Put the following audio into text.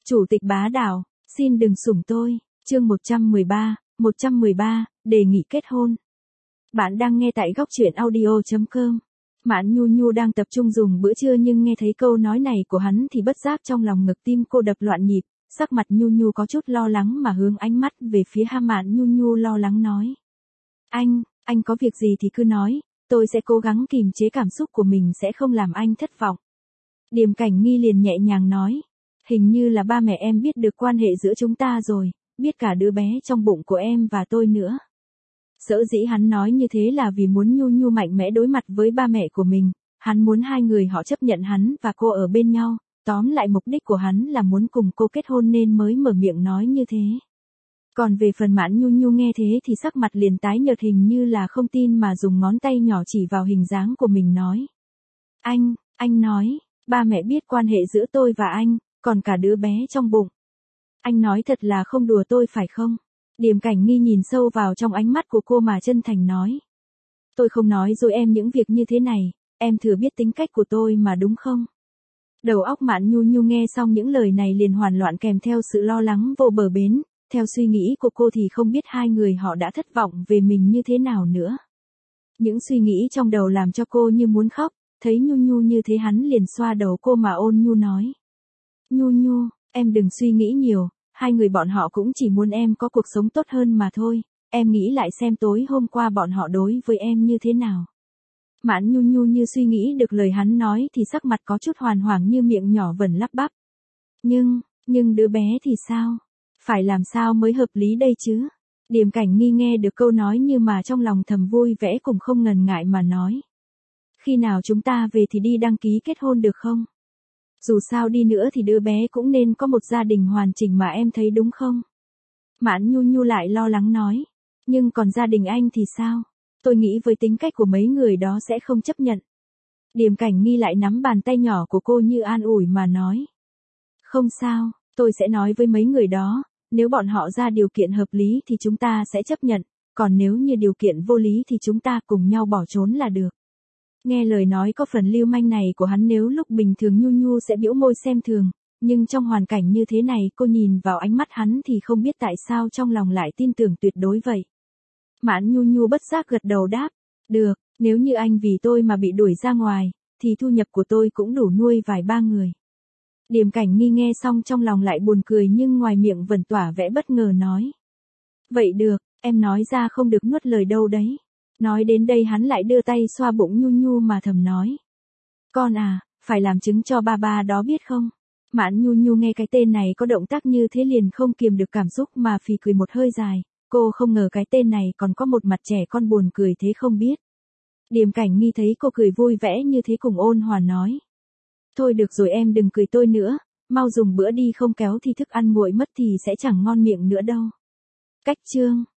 Chủ tịch bá đạo, xin đừng sủng tôi, chương 113, đề nghị kết hôn. Bạn đang nghe tại góc truyện audio.com. Mạn Nhu Nhu đang tập trung dùng bữa trưa nhưng nghe thấy câu nói này của hắn thì bất giác trong lòng ngực tim cô đập loạn nhịp, sắc mặt Nhu Nhu có chút lo lắng mà hướng ánh mắt về phía Mạn Nhu Nhu lo lắng nói. Anh có việc gì thì cứ nói, tôi sẽ cố gắng kìm chế cảm xúc của mình sẽ không làm anh thất vọng. Điềm Cảnh Nghi liền nhẹ nhàng nói. Hình như là ba mẹ em biết được quan hệ giữa chúng ta rồi, biết cả đứa bé trong bụng của em và tôi nữa. Sở dĩ hắn nói như thế là vì muốn Nhu Nhu mạnh mẽ đối mặt với ba mẹ của mình, hắn muốn hai người họ chấp nhận hắn và cô ở bên nhau, tóm lại mục đích của hắn là muốn cùng cô kết hôn nên mới mở miệng nói như thế. Còn về phần Mạn Nhu Nhu nghe thế thì sắc mặt liền tái nhợt hình như là không tin mà dùng ngón tay nhỏ chỉ vào hình dáng của mình nói. Anh nói, ba mẹ biết quan hệ giữa tôi và anh, còn cả đứa bé trong bụng. Anh nói thật là không đùa tôi phải không? Điềm Cảnh Nghi nhìn sâu vào trong ánh mắt của cô mà chân thành nói. Tôi không nói dối em những việc như thế này, em thừa biết tính cách của tôi mà đúng không? Đầu óc Mạn Nhu Nhu nghe xong những lời này liền hoàn loạn kèm theo sự lo lắng vô bờ bến, theo suy nghĩ của cô thì không biết hai người họ đã thất vọng về mình như thế nào nữa. Những suy nghĩ trong đầu làm cho cô như muốn khóc, thấy Nhu Nhu như thế hắn liền xoa đầu cô mà ôn nhu nói. Nhu Nhu, em đừng suy nghĩ nhiều, hai người bọn họ cũng chỉ muốn em có cuộc sống tốt hơn mà thôi, em nghĩ lại xem tối hôm qua bọn họ đối với em như thế nào. Mạn Nhu Nhu như suy nghĩ được lời hắn nói thì sắc mặt có chút hoàn hoảng như miệng nhỏ vẩn lắp bắp. Nhưng đứa bé thì sao? Phải làm sao mới hợp lý đây chứ? Điềm Cảnh Nghi nghe được câu nói như mà trong lòng thầm vui vẻ cùng không ngần ngại mà nói. Khi nào chúng ta về thì đi đăng ký kết hôn được không? Dù sao đi nữa thì đứa bé cũng nên có một gia đình hoàn chỉnh mà em thấy đúng không? Mạn Nhu Nhu lại lo lắng nói. Nhưng còn gia đình anh thì sao? Tôi nghĩ với tính cách của mấy người đó sẽ không chấp nhận. Điềm Cảnh Nghi lại nắm bàn tay nhỏ của cô như an ủi mà nói. Không sao, tôi sẽ nói với mấy người đó, nếu bọn họ ra điều kiện hợp lý thì chúng ta sẽ chấp nhận, còn nếu như điều kiện vô lý thì chúng ta cùng nhau bỏ trốn là được. Nghe lời nói có phần lưu manh này của hắn nếu lúc bình thường Nhu Nhu sẽ bĩu môi xem thường, nhưng trong hoàn cảnh như thế này cô nhìn vào ánh mắt hắn thì không biết tại sao trong lòng lại tin tưởng tuyệt đối vậy. Mạn Nhu Nhu bất giác gật đầu đáp, được, nếu như anh vì tôi mà bị đuổi ra ngoài, thì thu nhập của tôi cũng đủ nuôi vài ba người. Điềm Cảnh Nghi nghe xong trong lòng lại buồn cười nhưng ngoài miệng vẫn tỏa vẻ bất ngờ nói. Vậy được, em nói ra không được nuốt lời đâu đấy. Nói đến đây hắn lại đưa tay xoa bụng Nhu Nhu mà thầm nói. Con à, phải làm chứng cho ba đó biết không? Mạn Nhu Nhu nghe cái tên này có động tác như thế liền không kiềm được cảm xúc mà phì cười một hơi dài. Cô không ngờ cái tên này còn có một mặt trẻ con buồn cười thế không biết. Điềm Cảnh Nghi thấy cô cười vui vẻ như thế cùng ôn hòa nói. Thôi được rồi em đừng cười tôi nữa, mau dùng bữa đi không kéo thì thức ăn nguội mất thì sẽ chẳng ngon miệng nữa đâu. Cách chương